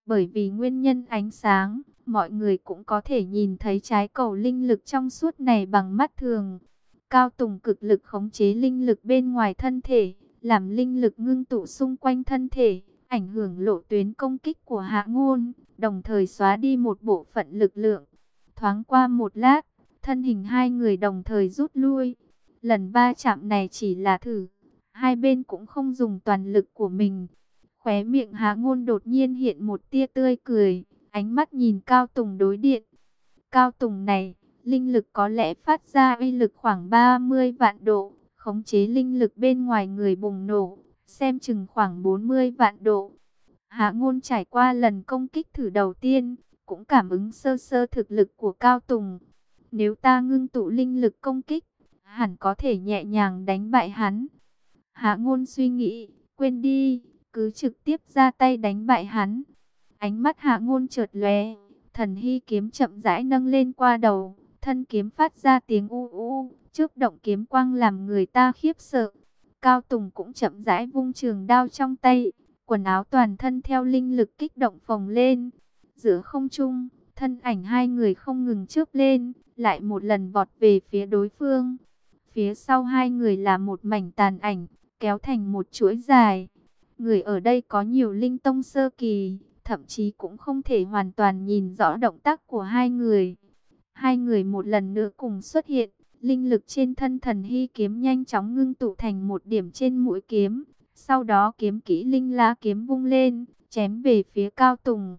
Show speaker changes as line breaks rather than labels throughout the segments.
Bởi vì nguyên nhân ánh sáng, mọi người cũng có thể nhìn thấy trái cầu linh lực trong suốt này bằng mắt thường. Cao Tùng cực lực khống chế linh lực bên ngoài thân thể, làm linh lực ngưng tụ xung quanh thân thể, ảnh hưởng lộ tuyến công kích của Hạ Ngôn, đồng thời xóa đi một bộ phận lực lượng. Thoáng qua một lát, thân hình hai người đồng thời rút lui. Lần va chạm này chỉ là thử, hai bên cũng không dùng toàn lực của mình. Khóe miệng Hạ Ngôn đột nhiên hiện một tia tươi cười, ánh mắt nhìn Cao Tùng đối điện. Cao Tùng này, linh lực có lẽ phát ra uy lực khoảng 30 vạn độ, khống chế linh lực bên ngoài người bùng nổ, xem chừng khoảng 40 vạn độ. Hạ Ngôn trải qua lần công kích thử đầu tiên, cũng cảm ứng sơ sơ thực lực của Cao Tùng. Nếu ta ngưng tụ linh lực công kích, hẳn có thể nhẹ nhàng đánh bại hắn. Hạ Ngôn suy nghĩ, quên đi, cứ trực tiếp ra tay đánh bại hắn. Ánh mắt Hạ Ngôn chợt lóe, thần hy kiếm chậm rãi nâng lên qua đầu, thân kiếm phát ra tiếng u u, chớp động kiếm quang làm người ta khiếp sợ. Cao Tùng cũng chậm rãi vung trường đao trong tay, quần áo toàn thân theo linh lực kích động phồng lên. Giữa không trung, thân ảnh hai người không ngừng chớp lên, lại một lần vọt về phía đối phương. Phía sau hai người là một mảnh tàn ảnh, kéo thành một chuỗi dài. Người ở đây có nhiều linh tông sơ kỳ, thậm chí cũng không thể hoàn toàn nhìn rõ động tác của hai người. Hai người một lần nữa cùng xuất hiện, linh lực trên thân thần hy kiếm nhanh chóng ngưng tụ thành một điểm trên mũi kiếm. Sau đó kiếm kỹ linh lá kiếm vung lên, chém về phía Cao Tùng.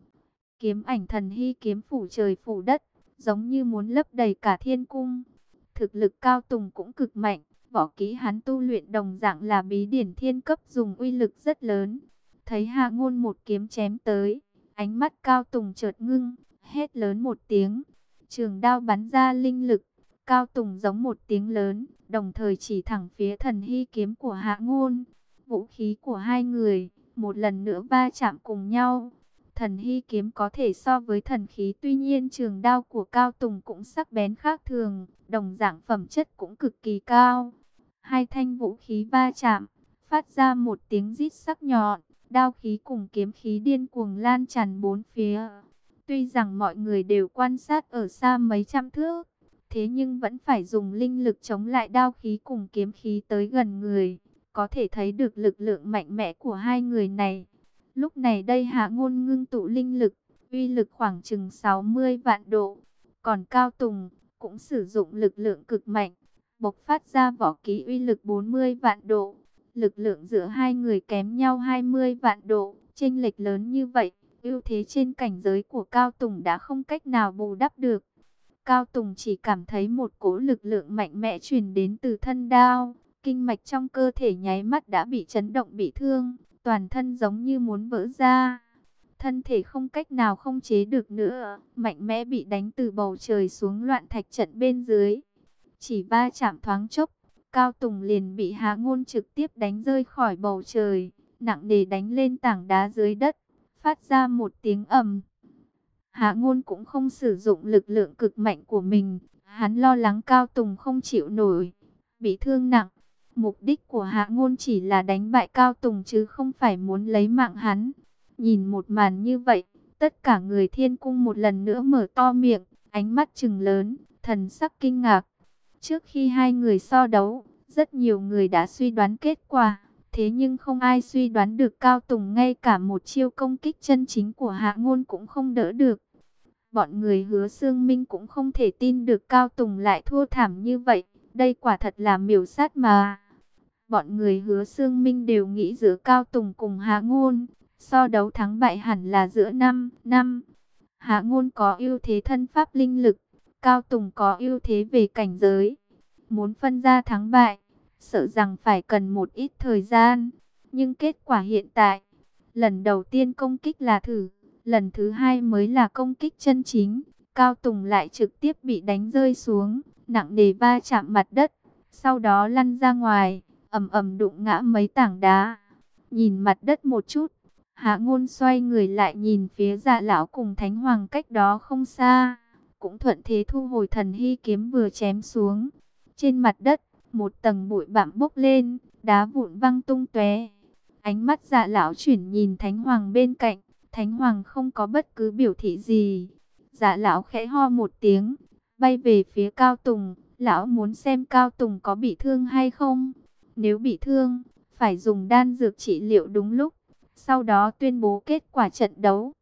Kiếm ảnh thần hy kiếm phủ trời phủ đất, giống như muốn lấp đầy cả thiên cung. Thực lực Cao Tùng cũng cực mạnh, võ kỹ hắn tu luyện đồng dạng là bí điển thiên cấp dùng uy lực rất lớn. Thấy Hạ Ngôn một kiếm chém tới, ánh mắt Cao Tùng chợt ngưng, hét lớn một tiếng. Trường đao bắn ra linh lực, Cao Tùng giống một tiếng lớn, đồng thời chỉ thẳng phía thần hy kiếm của Hạ Ngôn. Vũ khí của hai người, một lần nữa va chạm cùng nhau. Thần hy kiếm có thể so với thần khí, tuy nhiên trường đao của Cao Tùng cũng sắc bén khác thường, đồng dạng phẩm chất cũng cực kỳ cao. Hai thanh vũ khí va chạm, phát ra một tiếng rít sắc nhọn, đao khí cùng kiếm khí điên cuồng lan tràn bốn phía. Tuy rằng mọi người đều quan sát ở xa mấy trăm thước, thế nhưng vẫn phải dùng linh lực chống lại đao khí cùng kiếm khí tới gần người. Có thể thấy được lực lượng mạnh mẽ của hai người này. Lúc này đây Hạ Ngôn ngưng tụ linh lực, uy lực khoảng chừng 60 vạn độ. Còn Cao Tùng cũng sử dụng lực lượng cực mạnh, bộc phát ra võ kỹ uy lực 40 vạn độ. Lực lượng giữa hai người kém nhau 20 vạn độ, chênh lệch lớn như vậy, ưu thế trên cảnh giới của Cao Tùng đã không cách nào bù đắp được. Cao Tùng chỉ cảm thấy một cỗ lực lượng mạnh mẽ truyền đến từ thân đao, kinh mạch trong cơ thể nháy mắt đã bị chấn động bị thương, toàn thân giống như muốn vỡ ra. Thân thể không cách nào không chế được nữa, mạnh mẽ bị đánh từ bầu trời xuống loạn thạch trận bên dưới. Chỉ va chạm thoáng chốc, Cao Tùng liền bị Hạ Ngôn trực tiếp đánh rơi khỏi bầu trời, nặng nề đánh lên tảng đá dưới đất, phát ra một tiếng ầm. Hạ Ngôn cũng không sử dụng lực lượng cực mạnh của mình, hắn lo lắng Cao Tùng không chịu nổi, bị thương nặng. Mục đích của Hạ Ngôn chỉ là đánh bại Cao Tùng chứ không phải muốn lấy mạng hắn. Nhìn một màn như vậy, tất cả người thiên cung một lần nữa mở to miệng, ánh mắt trừng lớn, thần sắc kinh ngạc. Trước khi hai người so đấu, rất nhiều người đã suy đoán kết quả. Thế nhưng không ai suy đoán được Cao Tùng ngay cả một chiêu công kích chân chính của Hạ Ngôn cũng không đỡ được. Bọn người Hứa Xương Minh cũng không thể tin được Cao Tùng lại thua thảm như vậy. Đây quả thật là miểu sát mà. Bọn người Hứa Xương Minh đều nghĩ giữa Cao Tùng cùng Hạ Ngôn, so đấu thắng bại hẳn là giữa năm. Hạ Ngôn có ưu thế thân pháp linh lực, Cao Tùng có ưu thế về cảnh giới. Muốn phân ra thắng bại, sợ rằng phải cần một ít thời gian. Nhưng kết quả hiện tại, lần đầu tiên công kích là thử, lần thứ hai mới là công kích chân chính. Cao Tùng lại trực tiếp bị đánh rơi xuống, nặng nề va chạm mặt đất, sau đó lăn ra ngoài, ầm ầm đụng ngã mấy tảng đá. Nhìn mặt đất một chút, Hạ Ngôn xoay người lại nhìn phía Dạ lão cùng Thánh Hoàng cách đó không xa, cũng thuận thế thu hồi thần hy kiếm vừa chém xuống. Trên mặt đất, một tầng bụi bặm bốc lên, đá vụn văng tung tóe. Ánh mắt Dạ lão chuyển nhìn Thánh Hoàng bên cạnh, Thánh Hoàng không có bất cứ biểu thị gì. Dạ lão khẽ ho một tiếng, bay về phía Cao Tùng. Lão muốn xem Cao Tùng có bị thương hay không. Nếu bị thương, phải dùng đan dược trị liệu đúng lúc. Sau đó tuyên bố kết quả trận đấu.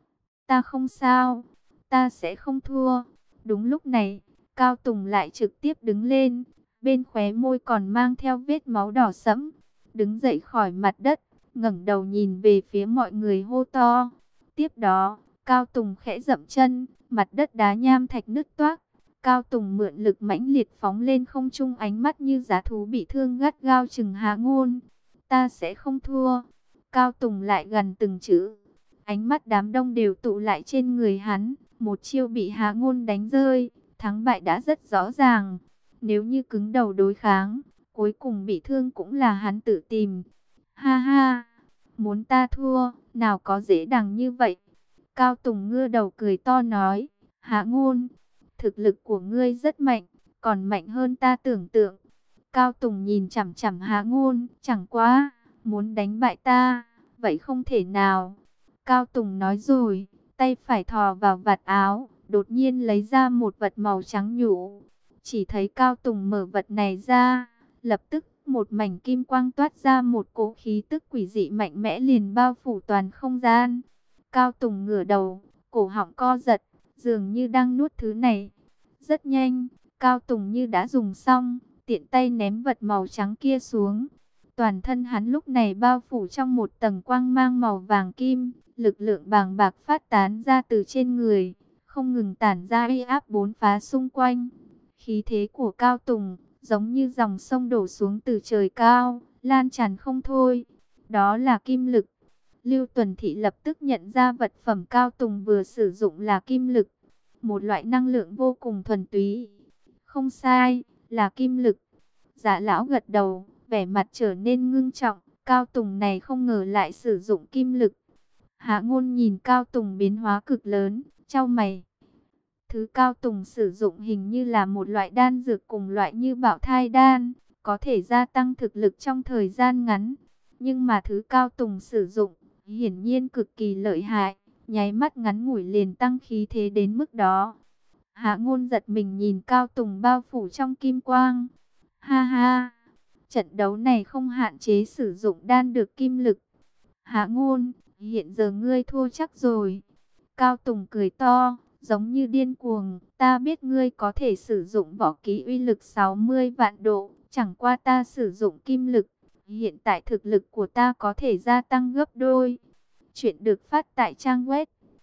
Ta không sao, ta sẽ không thua. Đúng lúc này, Cao Tùng lại trực tiếp đứng lên. Bên khóe môi còn mang theo vết máu đỏ sẫm. Đứng dậy khỏi mặt đất, ngẩng đầu nhìn về phía mọi người hô to. Tiếp đó, Cao Tùng khẽ dậm chân, mặt đất đá nham thạch nứt toác. Cao Tùng mượn lực mãnh liệt phóng lên không trung, ánh mắt như dã thú bị thương gắt gao chừng Hạ Ngôn. Ta sẽ không thua. Cao Tùng lại gần từng chữ. Ánh mắt đám đông đều tụ lại trên người hắn. Một chiêu bị Hạ Ngôn đánh rơi, thắng bại đã rất rõ ràng. Nếu như cứng đầu đối kháng, cuối cùng bị thương cũng là hắn tự tìm. Ha ha, muốn ta thua, nào có dễ dàng như vậy. Cao Tùng ngửa đầu cười to nói, Hạ Ngôn, thực lực của ngươi rất mạnh, còn mạnh hơn ta tưởng tượng. Cao Tùng nhìn chằm chằm Hạ Ngôn, chẳng quá, muốn đánh bại ta, vậy không thể nào. Cao Tùng nói rồi, tay phải thò vào vạt áo, đột nhiên lấy ra một vật màu trắng nhũ. Chỉ thấy Cao Tùng mở vật này ra, lập tức một mảnh kim quang toát ra, một cỗ khí tức quỷ dị mạnh mẽ liền bao phủ toàn không gian. Cao Tùng ngửa đầu, cổ họng co giật, dường như đang nuốt thứ này. Rất nhanh, Cao Tùng như đã dùng xong, tiện tay ném vật màu trắng kia xuống. Toàn thân hắn lúc này bao phủ trong một tầng quang mang màu vàng kim, lực lượng bàng bạc phát tán ra từ trên người, không ngừng tản ra uy áp bốn phá xung quanh. Khí thế của Cao Tùng giống như dòng sông đổ xuống từ trời cao, lan tràn không thôi. Đó là kim lực. Lưu Tuần Thị lập tức nhận ra vật phẩm Cao Tùng vừa sử dụng là kim lực, một loại năng lượng vô cùng thuần túy. Không sai, là kim lực. Dạ lão gật đầu, vẻ mặt trở nên ngưng trọng. Cao Tùng này không ngờ lại sử dụng kim lực. Hạ Ngôn nhìn Cao Tùng biến hóa cực lớn, chau mày. Thứ Cao Tùng sử dụng hình như là một loại đan dược cùng loại như Bảo Thai Đan, có thể gia tăng thực lực trong thời gian ngắn. Nhưng mà thứ Cao Tùng sử dụng, hiển nhiên cực kỳ lợi hại, nháy mắt ngắn ngủi liền tăng khí thế đến mức đó. Hạ Ngôn giật mình nhìn Cao Tùng bao phủ trong kim quang. Ha ha, trận đấu này không hạn chế sử dụng đan được kim lực. Hạ Ngôn, hiện giờ ngươi thua chắc rồi. Cao Tùng cười to, giống như điên cuồng. Ta biết ngươi có thể sử dụng võ kỹ uy lực 60 vạn độ, chẳng qua ta sử dụng kim lực. Hiện tại thực lực của ta có thể gia tăng gấp đôi. Chuyện được phát tại trang web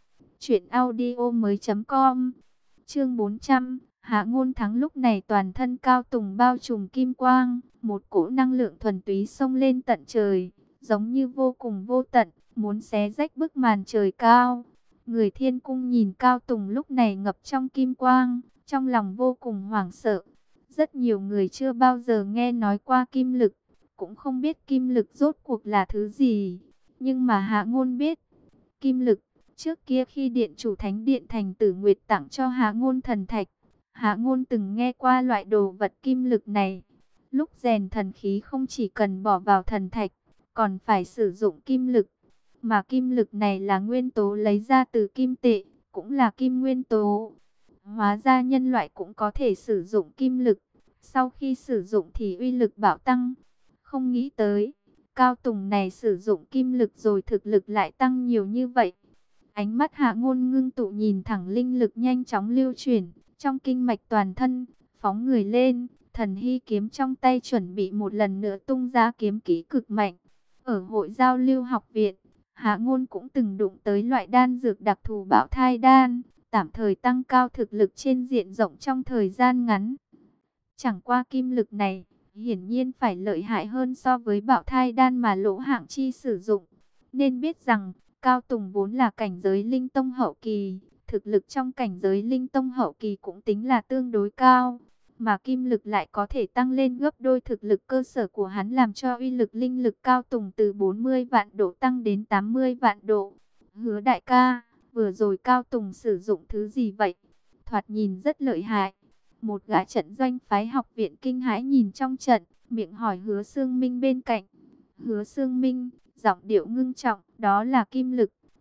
truyệnaudiomoi.com. Chương 400, Hạ Ngôn thắng. Lúc này toàn thân Cao Tùng bao trùm kim quang, một cỗ năng lượng thuần túy xông lên tận trời, giống như vô cùng vô tận, muốn xé rách bức màn trời cao. Người Thiên Cung nhìn Cao Tùng lúc này ngập trong kim quang, trong lòng vô cùng hoảng sợ. Rất nhiều người chưa bao giờ nghe nói qua kim lực, cũng không biết kim lực rốt cuộc là thứ gì. Nhưng mà Hạ Ngôn biết. Kim lực, trước kia khi Điện Chủ Thánh Điện Thành Tử Nguyệt tặng cho Hạ Ngôn thần thạch, Hạ Ngôn từng nghe qua loại đồ vật kim lực này. Lúc rèn thần khí không chỉ cần bỏ vào thần thạch, còn phải sử dụng kim lực. Mà kim lực này là nguyên tố lấy ra từ kim tệ, cũng là kim nguyên tố. Hóa ra nhân loại cũng có thể sử dụng kim lực. Sau khi sử dụng thì uy lực bạo tăng. Không nghĩ tới, Cao Tùng này sử dụng kim lực rồi thực lực lại tăng nhiều như vậy. Ánh mắt Hạ Ngôn ngưng tụ nhìn thẳng linh lực nhanh chóng lưu chuyển trong kinh mạch toàn thân, phóng người lên, thần hy kiếm trong tay chuẩn bị một lần nữa tung ra kiếm kỹ cực mạnh. Ở hội giao lưu học viện, Hạ Ngôn cũng từng đụng tới loại đan dược đặc thù Bảo Thai Đan, tạm thời tăng cao thực lực trên diện rộng trong thời gian ngắn. Chẳng qua kim lực này, hiển nhiên phải lợi hại hơn so với Bảo Thai Đan mà Lỗ Hạng Chi sử dụng. Nên biết rằng, Cao Tùng vốn là cảnh giới linh tông hậu kỳ, thực lực trong cảnh giới linh tông hậu kỳ cũng tính là tương đối cao. Mà kim lực lại có thể tăng lên gấp đôi thực lực cơ sở của hắn, làm cho uy lực linh lực Cao Tùng từ 40 vạn độ tăng đến 80 vạn độ. Hứa đại ca, vừa rồi Cao Tùng sử dụng thứ gì vậy? Thoạt nhìn rất lợi hại. Một gã trận doanh phái học viện kinh hãi nhìn trong trận, miệng hỏi Hứa Xương Minh bên cạnh. Hứa Xương Minh, giọng điệu ngưng trọng, đó là kim lực.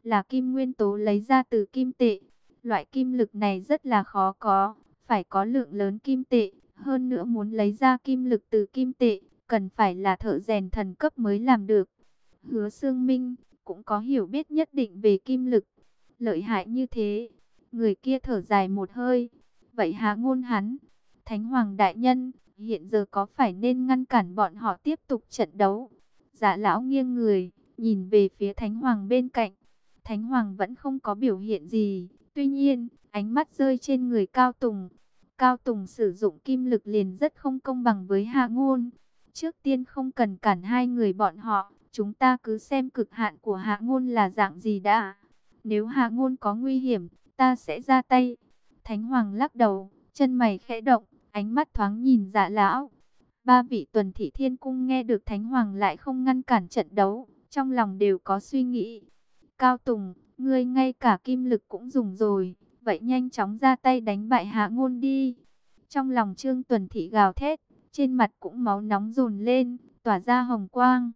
là kim nguyên tố lấy ra từ kim tệ. Loại kim lực này rất là khó có, phải có lượng lớn kim tệ. Hơn nữa muốn lấy ra kim lực từ kim tệ, cần phải là thợ rèn thần cấp mới làm được. Hứa Xương Minh cũng có hiểu biết nhất định về kim lực. Lợi hại như thế, người kia thở dài một hơi. Vậy Hạ Ngôn hắn, Thánh Hoàng đại nhân, hiện giờ có phải nên ngăn cản bọn họ tiếp tục trận đấu? Dạ lão nghiêng người, nhìn về phía Thánh Hoàng bên cạnh. Thánh Hoàng vẫn không có biểu hiện gì. Tuy nhiên, ánh mắt rơi trên người Cao Tùng. Cao Tùng sử dụng kim lực liền rất không công bằng với Hạ Ngôn. Trước tiên không cần cản hai người bọn họ, chúng ta cứ xem cực hạn của Hạ Ngôn là dạng gì đã. Nếu Hạ Ngôn có nguy hiểm, ta sẽ ra tay. Thánh Hoàng lắc đầu, chân mày khẽ động, ánh mắt thoáng nhìn Dạ lão. Ba vị tuần thị thiên cung nghe được Thánh Hoàng lại không ngăn cản trận đấu, trong lòng đều có suy nghĩ. Cao Tùng, ngươi ngay cả kim lực cũng dùng rồi, vậy nhanh chóng ra tay đánh bại Hạ Ngôn đi. Trong lòng Trương Tuần thị gào thét, trên mặt cũng máu nóng dồn lên, tỏa ra hồng quang.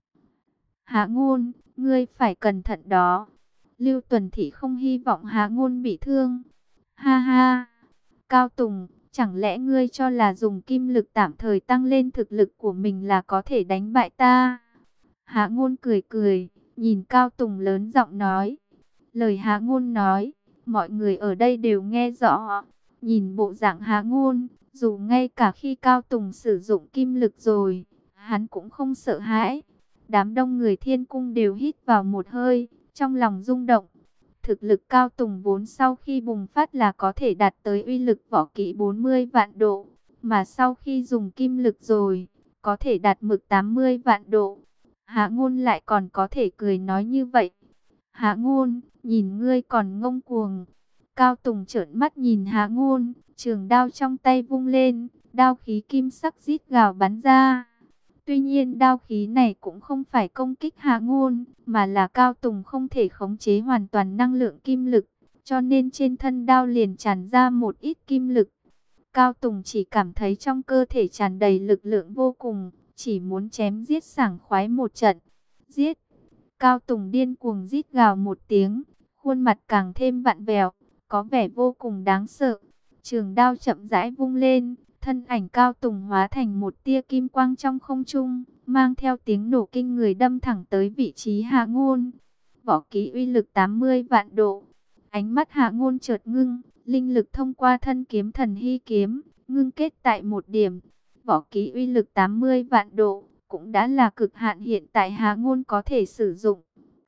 Hạ Ngôn, ngươi phải cẩn thận đó. Lưu Tuần thị không hy vọng Hạ Ngôn bị thương. Ha ha, Cao Tùng, chẳng lẽ ngươi cho là dùng kim lực tạm thời tăng lên thực lực của mình là có thể đánh bại ta? Hạ Ngôn cười cười, nhìn Cao Tùng lớn giọng nói. Lời Hạ Ngôn nói, mọi người ở đây đều nghe rõ. Nhìn bộ dạng Hạ Ngôn, dù ngay cả khi Cao Tùng sử dụng kim lực rồi, hắn cũng không sợ hãi. Đám đông người thiên cung đều hít vào một hơi, trong lòng rung động. Thực lực Cao Tùng vốn sau khi bùng phát là có thể đạt tới uy lực võ kỹ 40 vạn độ. Mà sau khi dùng kim lực rồi, có thể đạt mực 80 vạn độ. Hạ Ngôn lại còn có thể cười nói như vậy. Hạ Ngôn, nhìn ngươi còn ngông cuồng. Cao Tùng trợn mắt nhìn Hạ Ngôn, trường đao trong tay vung lên, đao khí kim sắc rít gào bắn ra. Tuy nhiên đao khí này cũng không phải công kích Hạ Ngôn, mà là Cao Tùng không thể khống chế hoàn toàn năng lượng kim lực, cho nên trên thân đao liền tràn ra một ít kim lực. Cao Tùng chỉ cảm thấy trong cơ thể tràn đầy lực lượng vô cùng, chỉ muốn chém giết sảng khoái một trận. Giết! Cao Tùng điên cuồng rít gào một tiếng, khuôn mặt càng thêm vặn vẹo, có vẻ vô cùng đáng sợ. Trường đao chậm rãi vung lên, thân ảnh Cao Tùng hóa thành một tia kim quang trong không trung, mang theo tiếng nổ kinh người đâm thẳng tới vị trí Hạ Ngôn. Võ kỹ uy lực 80 vạn độ. Ánh mắt Hạ Ngôn chợt ngưng, linh lực thông qua thân kiếm thần hy kiếm, ngưng kết tại một điểm. Võ kỹ uy lực 80 vạn độ, cũng đã là cực hạn hiện tại Hạ Ngôn có thể sử dụng.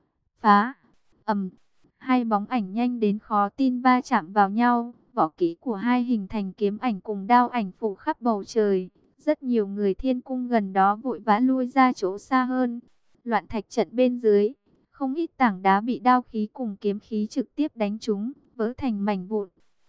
Phá! Hai bóng ảnh nhanh đến khó tin va chạm vào nhau. Võ kỹ của hai hình thành kiếm ảnh cùng đao ảnh phủ khắp bầu trời. Rất nhiều người thiên cung gần đó vội vã lui ra chỗ xa hơn. Loạn thạch trận bên dưới, không ít tảng đá bị đao khí cùng kiếm khí trực tiếp đánh trúng, vỡ thành mảnh vụn.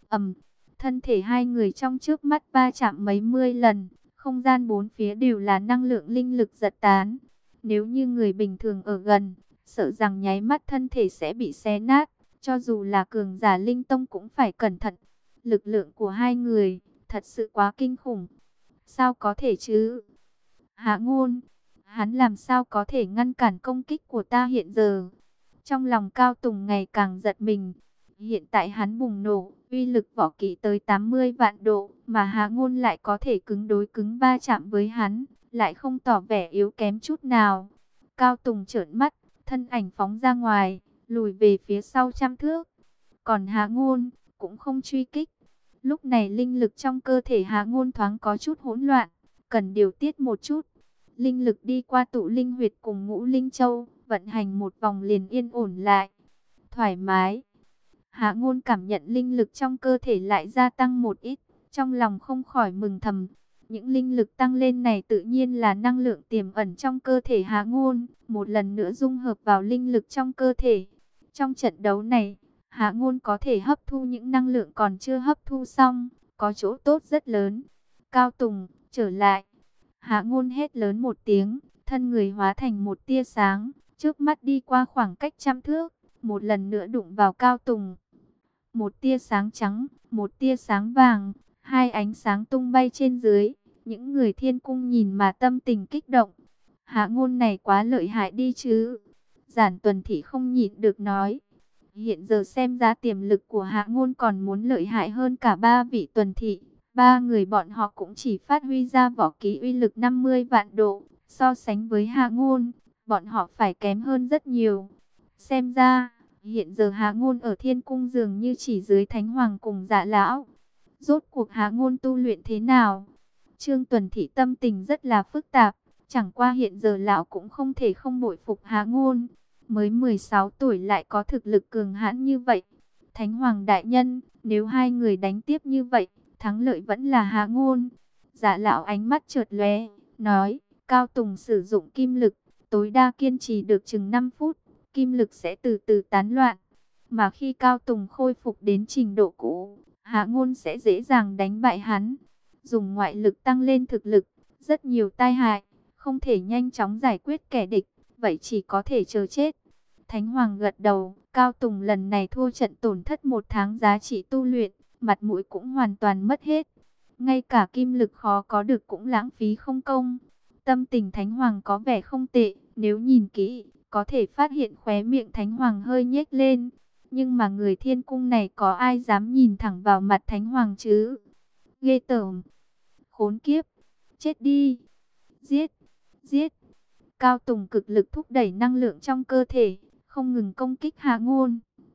Thân thể hai người trong trước mắt va chạm mấy mươi lần, không gian bốn phía đều là năng lượng linh lực giật tán. Nếu như người bình thường ở gần, sợ rằng nháy mắt thân thể sẽ bị xé nát, cho dù là cường giả linh tông cũng phải cẩn thận. Lực lượng của hai người thật sự quá kinh khủng. Sao có thể chứ? Hạ Ngôn, hắn làm sao có thể ngăn cản công kích của ta hiện giờ? Trong lòng Cao Tùng ngày càng giật mình. Hiện tại hắn bùng nổ, uy lực võ kỹ tới 80 vạn độ, mà Hạ Ngôn lại có thể cứng đối cứng va chạm với hắn, lại không tỏ vẻ yếu kém chút nào. Cao Tùng trợn mắt, thân ảnh phóng ra ngoài, lùi về phía sau trăm thước. Còn Hạ Ngôn cũng không truy kích. Lúc này linh lực trong cơ thể Hạ Ngôn thoáng có chút hỗn loạn, cần điều tiết một chút. Linh lực đi qua tụ linh huyệt cùng ngũ linh châu, vận hành một vòng liền yên ổn lại. Thoải mái. Hạ Ngôn cảm nhận linh lực trong cơ thể lại gia tăng một ít, trong lòng không khỏi mừng thầm. Những linh lực tăng lên này tự nhiên là năng lượng tiềm ẩn trong cơ thể Hạ Ngôn, một lần nữa dung hợp vào linh lực trong cơ thể. Trong trận đấu này, Hạ Ngôn có thể hấp thu những năng lượng còn chưa hấp thu xong, có chỗ tốt rất lớn. Cao Tùng, trở lại. Hạ Ngôn hét lớn một tiếng, thân người hóa thành một tia sáng, trước mắt đi qua khoảng cách trăm thước, một lần nữa đụng vào Cao Tùng. Một tia sáng trắng, một tia sáng vàng, hai ánh sáng tung bay trên dưới, những người thiên cung nhìn mà tâm tình kích động. Hạ Ngôn này quá lợi hại đi chứ. Giản Tuần Thị không nhịn được nói. Hiện giờ xem ra tiềm lực của Hạ Ngôn còn muốn lợi hại hơn cả ba vị tuần thị. Ba người bọn họ cũng chỉ phát huy ra võ kỹ uy lực 50 vạn độ. So sánh với Hạ Ngôn, bọn họ phải kém hơn rất nhiều. Xem ra, hiện giờ Hạ Ngôn ở Thiên Cung dường như chỉ dưới Thánh Hoàng cùng Dạ Lão. Rốt cuộc Hạ Ngôn tu luyện thế nào? Trương Tuần Thị tâm tình rất là phức tạp. Chẳng qua hiện giờ lão cũng không thể không bội phục Hạ Ngôn. Mới 16 tuổi lại có thực lực cường hãn như vậy. Thánh Hoàng đại nhân, nếu hai người đánh tiếp như vậy, thắng lợi vẫn là Hạ Ngôn. Dạ Lão ánh mắt chợt lóe, nói, Cao Tùng sử dụng kim lực, tối đa kiên trì được chừng 5 phút, kim lực sẽ từ từ tán loạn. Mà khi Cao Tùng khôi phục đến trình độ cũ, Hạ Ngôn sẽ dễ dàng đánh bại hắn. Dùng ngoại lực tăng lên thực lực, rất nhiều tai hại, không thể nhanh chóng giải quyết kẻ địch, vậy chỉ có thể chờ chết. Thánh Hoàng gật đầu, Cao Tùng lần này thua trận tổn thất 1 tháng giá trị tu luyện, mặt mũi cũng hoàn toàn mất hết. Ngay cả kim lực khó có được cũng lãng phí không công. Tâm tình Thánh Hoàng có vẻ không tệ, nếu nhìn kỹ, có thể phát hiện khóe miệng Thánh Hoàng hơi nhếch lên. Nhưng mà người Thiên Cung này có ai dám nhìn thẳng vào mặt Thánh Hoàng chứ? Ghê tởm, khốn kiếp, chết đi, giết, giết. Cao Tùng cực lực thúc đẩy năng lượng trong cơ thể, không ngừng công kích Hạ Ngôn.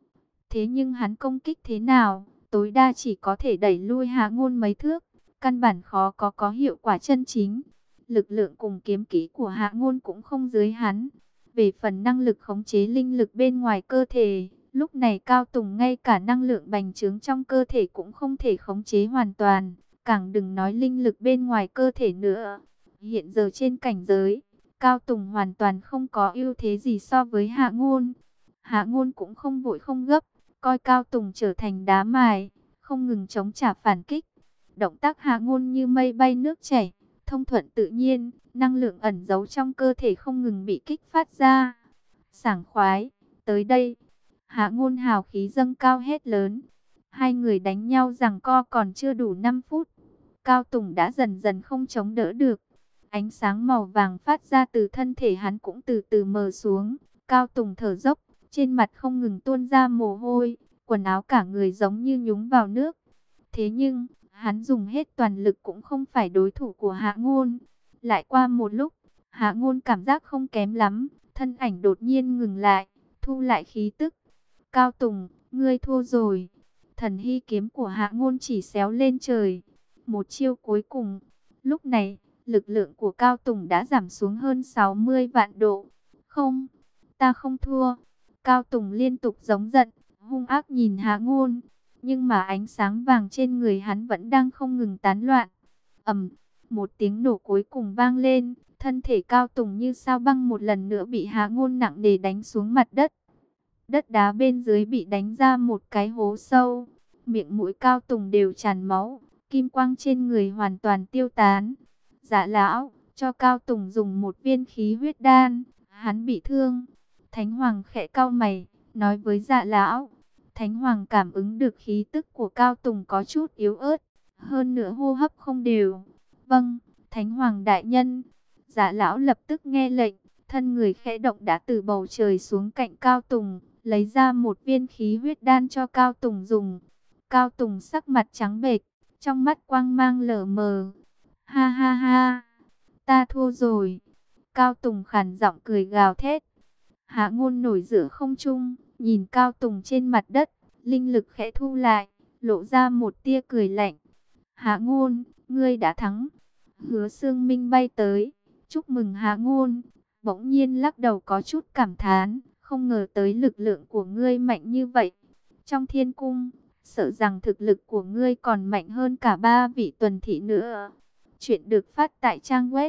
Thế nhưng hắn công kích thế nào, tối đa chỉ có thể đẩy lui Hạ Ngôn mấy thước, căn bản khó có hiệu quả chân chính. Lực lượng cùng kiếm kỹ của Hạ Ngôn cũng không dưới hắn. Về phần năng lực khống chế linh lực bên ngoài cơ thể, lúc này Cao Tùng ngay cả năng lượng bành trướng trong cơ thể cũng không thể khống chế hoàn toàn, càng đừng nói linh lực bên ngoài cơ thể nữa. Hiện giờ trên cảnh giới, Cao Tùng hoàn toàn không có ưu thế gì so với Hạ Ngôn. Hạ Ngôn cũng không vội không gấp, coi Cao Tùng trở thành đá mài, không ngừng chống trả phản kích. Động tác Hạ Ngôn như mây bay nước chảy, thông thuận tự nhiên, năng lượng ẩn giấu trong cơ thể không ngừng bị kích phát ra. Sảng khoái, tới đây. Hạ Ngôn hào khí dâng cao hét lớn. Hai người đánh nhau giằng co còn chưa đủ 5 phút. Cao Tùng đã dần dần không chống đỡ được. Ánh sáng màu vàng phát ra từ thân thể hắn cũng từ từ mờ xuống. Cao Tùng thở dốc, trên mặt không ngừng tuôn ra mồ hôi, quần áo cả người giống như nhúng vào nước. Thế nhưng, hắn dùng hết toàn lực cũng không phải đối thủ của Hạ Ngôn. Lại qua một lúc, Hạ Ngôn cảm giác không kém lắm, thân ảnh đột nhiên ngừng lại, thu lại khí tức. Cao Tùng, ngươi thua rồi. Thần hy kiếm của Hạ Ngôn chỉ xéo lên trời. Một chiêu cuối cùng. Lúc này, lực lượng của Cao Tùng đã giảm xuống hơn 60 vạn độ. Không, ta không thua. Cao Tùng liên tục giống giận, hung ác nhìn Hạ Ngôn. Nhưng mà ánh sáng vàng trên người hắn vẫn đang không ngừng tán loạn. Ầm, một tiếng nổ cuối cùng vang lên. Thân thể Cao Tùng như sao băng một lần nữa bị Hạ Ngôn nặng nề đánh xuống mặt đất. Đất đá bên dưới bị đánh ra một cái hố sâu. Miệng mũi Cao Tùng đều tràn máu. Kim quang trên người hoàn toàn tiêu tán. Dạ lão, cho Cao Tùng dùng một viên khí huyết đan. Hắn bị thương. Thánh Hoàng khẽ cau mày, nói với Dạ lão. Thánh Hoàng cảm ứng được khí tức của Cao Tùng có chút yếu ớt. Hơn nữa hô hấp không đều. Vâng, Thánh Hoàng đại nhân. Dạ lão lập tức nghe lệnh. Thân người khẽ động đã từ bầu trời xuống cạnh Cao Tùng, lấy ra một viên khí huyết đan cho Cao Tùng dùng. Cao Tùng sắc mặt trắng bệch, trong mắt quang mang lờ mờ. Ha ha ha, ta thua rồi. Cao Tùng khàn giọng cười gào thét. Hạ Ngôn nổi giữa không trung, nhìn Cao Tùng trên mặt đất, linh lực khẽ thu lại, lộ ra một tia cười lạnh. Hạ Ngôn, ngươi đã thắng. Hứa Xương Minh bay tới, chúc mừng Hạ Ngôn. Bỗng nhiên lắc đầu có chút cảm thán, không ngờ tới lực lượng của ngươi mạnh như vậy. Trong Thiên Cung, sợ rằng thực lực của ngươi còn mạnh hơn cả 3 vị tuần thị nữa. Chuyện được phát tại trang web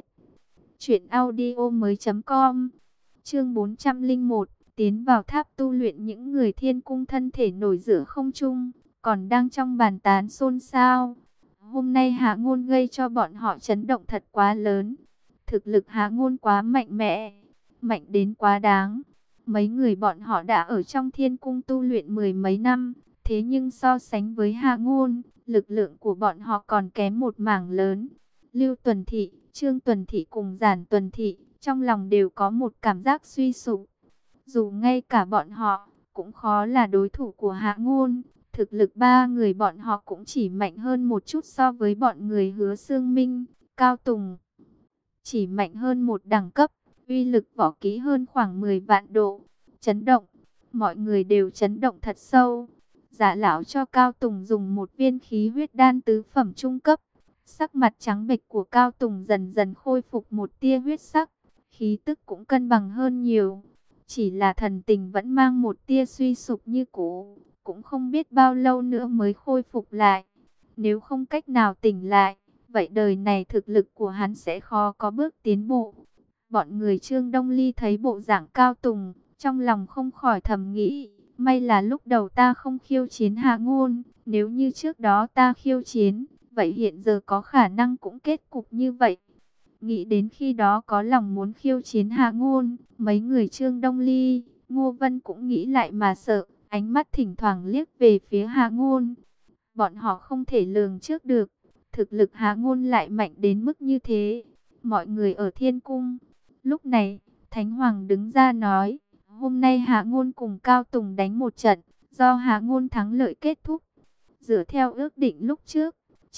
truyệnaudiomoi.com. Chương 401, tiến vào tháp tu luyện. Những người Thiên Cung thân thể nổi giữa không trung, còn đang trong bàn tán xôn xao. Hôm nay Hạ Ngôn gây cho bọn họ chấn động thật quá lớn. Thực lực Hạ Ngôn quá mạnh mẽ, mạnh đến quá đáng. Mấy người bọn họ đã ở trong Thiên Cung tu luyện 10 mấy năm, thế nhưng so sánh với Hạ Ngôn, lực lượng của bọn họ còn kém một mảng lớn. Lưu Tuần Thị, Trương Tuần Thị cùng Giản Tuần Thị, trong lòng đều có một cảm giác suy sụp. Dù ngay cả bọn họ cũng khó là đối thủ của Hạ Ngôn. Thực lực ba người bọn họ cũng chỉ mạnh hơn một chút so với bọn người Hứa Xương Minh, Cao Tùng. Chỉ mạnh hơn một đẳng cấp, uy lực võ kỹ hơn khoảng 10 vạn độ. Chấn động, mọi người đều chấn động thật sâu. Dạ lão cho Cao Tùng dùng một viên khí huyết đan tứ phẩm trung cấp. Sắc mặt trắng bệch của Cao Tùng dần dần khôi phục một tia huyết sắc, khí tức cũng cân bằng hơn nhiều. Chỉ là thần tình vẫn mang một tia suy sụp như cũ, cũng không biết bao lâu nữa mới khôi phục lại. Nếu không cách nào tỉnh lại, vậy đời này thực lực của hắn sẽ khó có bước tiến bộ. Bọn người Trương Đông Ly thấy bộ dạng Cao Tùng, trong lòng không khỏi thầm nghĩ, may là lúc đầu ta không khiêu chiến Hạ Ngôn, nếu như trước đó ta khiêu chiến, vậy hiện giờ có khả năng cũng kết cục như vậy. Nghĩ đến khi đó có lòng muốn khiêu chiến Hạ Ngôn, mấy người Trương Đông Ly, Ngô Vân cũng nghĩ lại mà sợ, ánh mắt thỉnh thoảng liếc về phía Hạ Ngôn. Bọn họ không thể lường trước được, thực lực Hạ Ngôn lại mạnh đến mức như thế. Mọi người ở Thiên Cung. Lúc này, Thánh Hoàng đứng ra nói, hôm nay Hạ Ngôn cùng Cao Tùng đánh một trận, do Hạ Ngôn thắng lợi kết thúc. Dựa theo ước định lúc trước,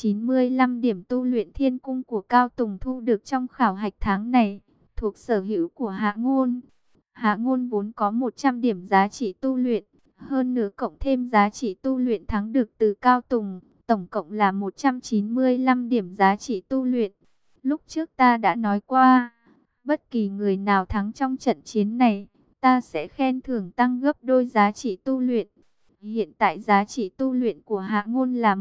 95 điểm tu luyện Thiên Cung của Cao Tùng thu được trong khảo hạch tháng này, thuộc sở hữu của Hạ Ngôn. Hạ Ngôn vốn có 100 điểm giá trị tu luyện, hơn nữa cộng thêm giá trị tu luyện thắng được từ Cao Tùng, tổng cộng là 195 điểm giá trị tu luyện. Lúc trước ta đã nói qua, bất kỳ người nào thắng trong trận chiến này, ta sẽ khen thưởng tăng gấp đôi giá trị tu luyện. Hiện tại giá trị tu luyện của Hạ Ngôn là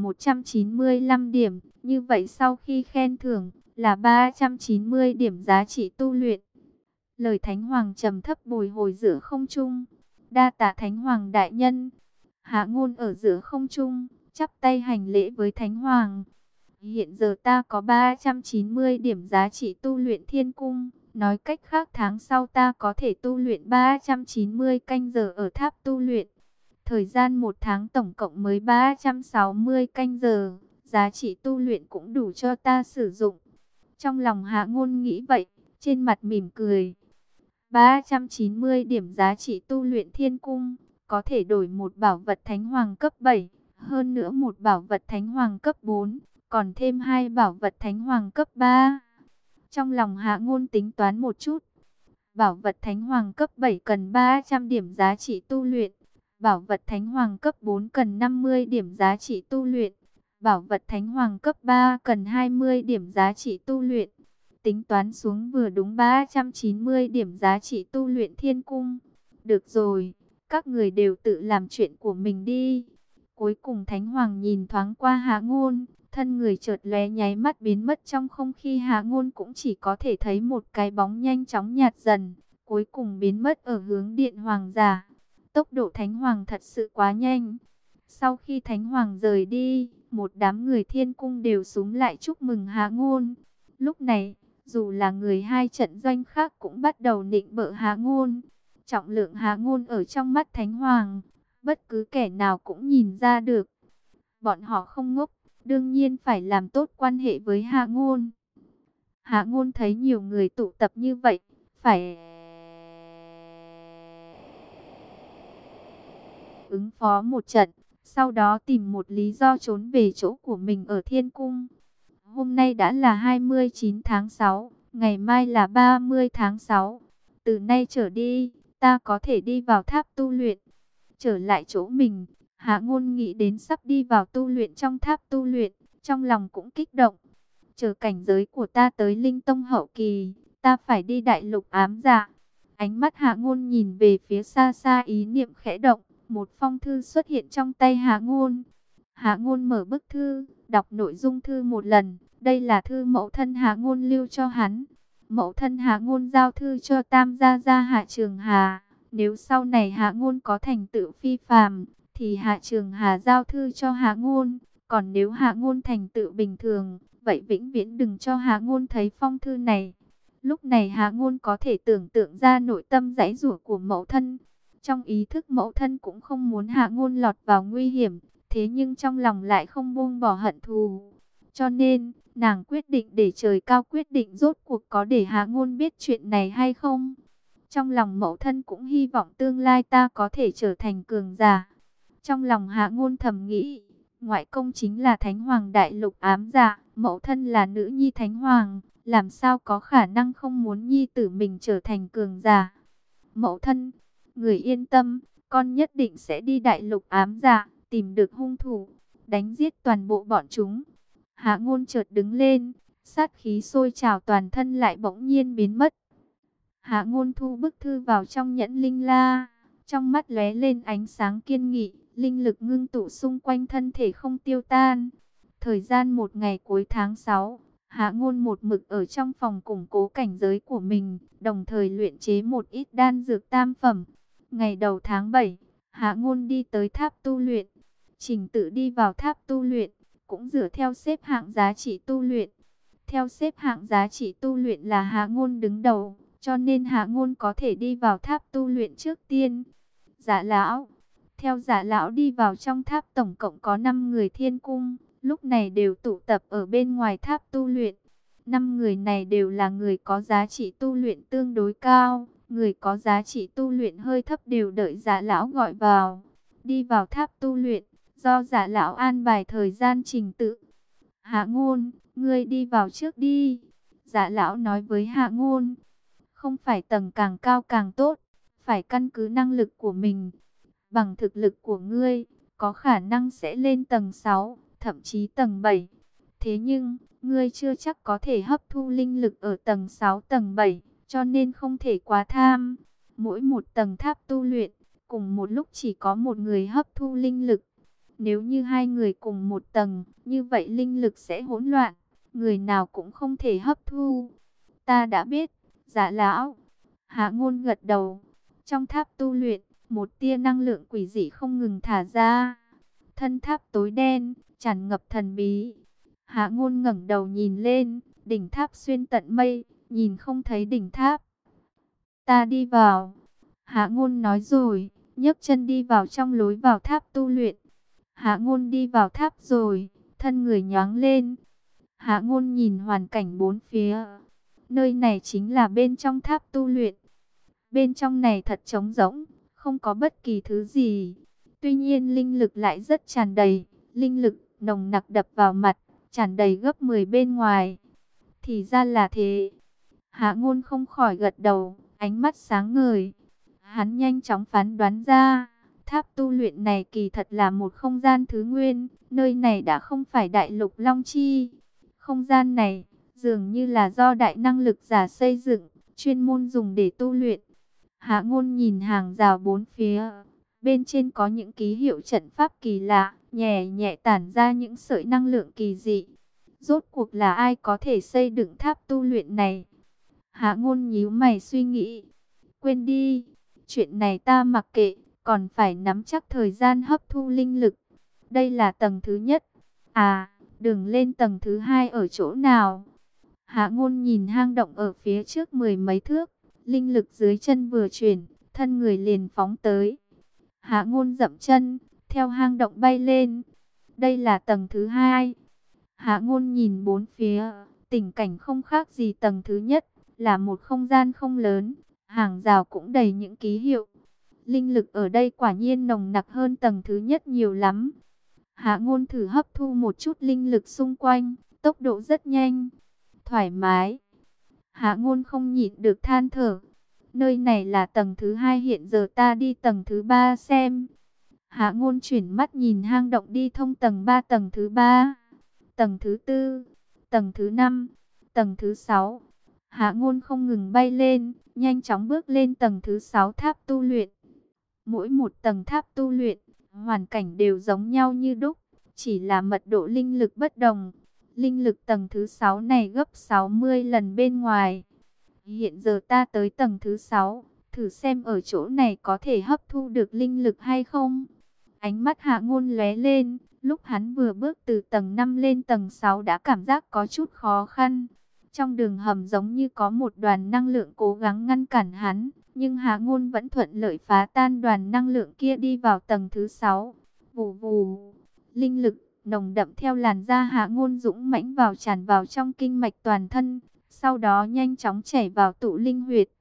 195 điểm, như vậy sau khi khen thưởng là 390 điểm giá trị tu luyện. Lời Thánh Hoàng trầm thấp bồi hồi giữa không trung. Đa tạ Thánh Hoàng đại nhân. Hạ Ngôn ở giữa không trung, chắp tay hành lễ với Thánh Hoàng. Hiện giờ ta có 390 điểm giá trị tu luyện Thiên Cung. Nói cách khác tháng sau ta có thể tu luyện 390 canh giờ ở tháp tu luyện. Thời gian một tháng tổng cộng mới 360 canh giờ. Giá trị tu luyện cũng đủ cho ta sử dụng. Trong lòng Hạ Ngôn nghĩ vậy, trên mặt mỉm cười. 390 điểm giá trị tu luyện Thiên Cung, có thể đổi một bảo vật Thánh Hoàng cấp 7, hơn nữa một bảo vật Thánh Hoàng cấp 4, còn thêm hai bảo vật Thánh Hoàng cấp 3. Trong lòng Hạ Ngôn tính toán một chút, bảo vật Thánh Hoàng cấp 7 cần 300 điểm giá trị tu luyện, bảo vật Thánh Hoàng cấp 4 cần 50 điểm giá trị tu luyện, bảo vật Thánh Hoàng cấp 3 cần 20 điểm giá trị tu luyện. Tính toán xuống vừa đúng 390 điểm giá trị tu luyện Thiên Cung. Được rồi, các người đều tự làm chuyện của mình đi. Cuối cùng Thánh Hoàng nhìn thoáng qua Hạ Ngôn, thân người chợt lóe nháy mắt biến mất trong không khí. Hạ Ngôn cũng chỉ có thể thấy một cái bóng nhanh chóng nhạt dần, cuối cùng biến mất ở hướng Điện Hoàng giả. Tốc độ Thánh Hoàng thật sự quá nhanh. Sau khi Thánh Hoàng rời đi, một đám người Thiên Cung đều xúm lại chúc mừng Hạ Ngôn. Lúc này, dù là người hai trận doanh khác cũng bắt đầu nịnh bợ Hạ Ngôn. Trọng lượng Hạ Ngôn ở trong mắt Thánh Hoàng, bất cứ kẻ nào cũng nhìn ra được. Bọn họ không ngốc, đương nhiên phải làm tốt quan hệ với Hạ Ngôn. Hạ Ngôn thấy nhiều người tụ tập như vậy, phải ứng phó một trận, sau đó tìm một lý do trốn về chỗ của mình ở Thiên Cung. Hôm nay đã là 29 tháng 6, ngày mai là 30 tháng 6. Từ nay trở đi, ta có thể đi vào tháp tu luyện. Trở lại chỗ mình, Hạ Ngôn nghĩ đến sắp đi vào tu luyện trong tháp tu luyện, trong lòng cũng kích động. Chờ cảnh giới của ta tới Linh Tông hậu kỳ, ta phải đi đại lục ám dạ. Ánh mắt Hạ Ngôn nhìn về phía xa xa, ý niệm khẽ động, một phong thư xuất hiện trong tay Hạ Ngôn. Hạ Ngôn mở bức thư, đọc nội dung thư một lần. Đây là thư mẫu thân Hạ Ngôn lưu cho hắn. Mẫu thân Hạ Ngôn giao thư cho Tam gia gia Hạ Trường Hà. Nếu sau này Hạ Ngôn có thành tựu phi phàm, thì Hạ Trường Hà giao thư cho Hạ Ngôn. Còn nếu Hạ Ngôn thành tựu bình thường, vậy vĩnh viễn đừng cho Hạ Ngôn thấy phong thư này. Lúc này Hạ Ngôn có thể tưởng tượng ra nội tâm giãy giụa của mẫu thân. Trong ý thức mẫu thân cũng không muốn Hạ Ngôn lọt vào nguy hiểm, thế nhưng trong lòng lại không buông bỏ hận thù. Cho nên, nàng quyết định để trời cao quyết định rốt cuộc có để Hạ Ngôn biết chuyện này hay không. Trong lòng mẫu thân cũng hy vọng tương lai ta có thể trở thành cường giả. Trong lòng Hạ Ngôn thầm nghĩ, ngoại công chính là Thánh Hoàng Đại Lục ám dạ, mẫu thân là nữ nhi Thánh Hoàng, làm sao có khả năng không muốn nhi tử mình trở thành cường giả. Mẫu thân, người yên tâm, con nhất định sẽ đi Đại Lục ám dạ, tìm được hung thủ, đánh giết toàn bộ bọn chúng. Hạ Ngôn chợt đứng lên, sát khí sôi trào toàn thân lại bỗng nhiên biến mất. Hạ Ngôn thu bức thư vào trong nhẫn linh la, trong mắt lóe lên ánh sáng kiên nghị, linh lực ngưng tụ xung quanh thân thể không tiêu tan. Thời gian một ngày cuối tháng 6, Hạ Ngôn một mực ở trong phòng củng cố cảnh giới của mình, đồng thời luyện chế một ít đan dược tam phẩm. Ngày đầu tháng 7, Hạ Ngôn đi tới tháp tu luyện. Trình tự đi vào tháp tu luyện, cũng dựa theo xếp hạng giá trị tu luyện. Theo xếp hạng giá trị tu luyện là Hạ Ngôn đứng đầu, cho nên Hạ Ngôn có thể đi vào tháp tu luyện trước tiên. Dạ lão, theo Dạ lão đi vào trong tháp tổng cộng có 5 người thiên cung, lúc này đều tụ tập ở bên ngoài tháp tu luyện. 5 người này đều là người có giá trị tu luyện tương đối cao, người có giá trị tu luyện hơi thấp đều đợi Dạ lão gọi vào. Đi vào tháp tu luyện, do Dạ lão an bài thời gian trình tự. Hạ Ngôn, ngươi đi vào trước đi. Dạ lão nói với Hạ Ngôn, không phải tầng càng cao càng tốt, phải căn cứ năng lực của mình. Bằng thực lực của ngươi, có khả năng sẽ lên tầng 6, thậm chí tầng 7. Thế nhưng, ngươi chưa chắc có thể hấp thu linh lực ở tầng 6, tầng 7, cho nên không thể quá tham. Mỗi một tầng tháp tu luyện, cùng một lúc chỉ có một người hấp thu linh lực. Nếu như hai người cùng một tầng, như vậy linh lực sẽ hỗn loạn, người nào cũng không thể hấp thu. Ta đã biết, Dạ lão. Hạ Ngôn gật đầu. Trong tháp tu luyện, một tia năng lượng quỷ dị không ngừng thả ra. Thân tháp tối đen, tràn ngập thần bí. Hạ Ngôn ngẩng đầu nhìn lên, đỉnh tháp xuyên tận mây, nhìn không thấy đỉnh tháp. Ta đi vào. Hạ Ngôn nói rồi, nhấc chân đi vào trong lối vào tháp tu luyện. Hạ Ngôn đi vào tháp rồi, thân người nhoáng lên. Hạ Ngôn nhìn hoàn cảnh bốn phía. Nơi này chính là bên trong tháp tu luyện. Bên trong này thật trống rỗng, không có bất kỳ thứ gì. Tuy nhiên linh lực lại rất tràn đầy, linh lực nồng nặc đập vào mặt, tràn đầy gấp 10 bên ngoài. Thì ra là thế. Hạ Ngôn không khỏi gật đầu, ánh mắt sáng ngời. Hắn nhanh chóng phán đoán ra, tháp tu luyện này kỳ thật là một không gian thứ nguyên, nơi này đã không phải đại lục Long Chi. Không gian này dường như là do đại năng lực giả xây dựng, chuyên môn dùng để tu luyện. Hạ Ngôn nhìn hàng rào bốn phía, bên trên có những ký hiệu trận pháp kỳ lạ, nhẹ nhẹ tản ra những sợi năng lượng kỳ dị. Rốt cuộc là ai có thể xây dựng tháp tu luyện này? Hạ Ngôn nhíu mày suy nghĩ. Quên đi, chuyện này ta mặc kệ, còn phải nắm chắc thời gian hấp thu linh lực. Đây là tầng thứ nhất. À, đường lên tầng thứ hai ở chỗ nào? Hạ Ngôn nhìn hang động ở phía trước 10 mấy thước, linh lực dưới chân vừa chuyển, thân người liền phóng tới. Hạ Ngôn dậm chân, theo hang động bay lên. Đây là tầng thứ hai. Hạ Ngôn nhìn bốn phía, tình cảnh không khác gì tầng thứ nhất, là một không gian không lớn, hàng rào cũng đầy những ký hiệu. Linh lực ở đây quả nhiên nồng nặc hơn tầng thứ nhất nhiều lắm. Hạ Ngôn thử hấp thu một chút linh lực xung quanh, tốc độ rất nhanh, thoải mái. Hạ Ngôn không nhịn được than thở. Nơi này là tầng thứ hai, hiện giờ ta đi tầng thứ 3 xem. Hạ Ngôn chuyển mắt nhìn hang động đi thông tầng 3, tầng thứ 3, tầng thứ 4, tầng thứ 5, tầng thứ 6. Hạ Ngôn không ngừng bay lên, nhanh chóng bước lên tầng thứ 6 tháp tu luyện. Mỗi một tầng tháp tu luyện, hoàn cảnh đều giống nhau như đúc, chỉ là mật độ linh lực bất đồng. Linh lực tầng thứ 6 này gấp 60 lần bên ngoài. Hiện giờ ta tới tầng thứ 6, thử xem ở chỗ này có thể hấp thu được linh lực hay không. Ánh mắt Hạ Ngôn lóe lên, lúc hắn vừa bước từ tầng 5 lên tầng 6 đã cảm giác có chút khó khăn. Trong đường hầm giống như có một đoàn năng lượng cố gắng ngăn cản hắn, nhưng Hạ Ngôn vẫn thuận lợi phá tan đoàn năng lượng kia đi vào tầng thứ 6. Vù vù, linh lực nồng đậm theo làn da Hạ Ngôn dũng mãnh tràn vào trong kinh mạch toàn thân, sau đó nhanh chóng chảy vào tụ linh huyệt.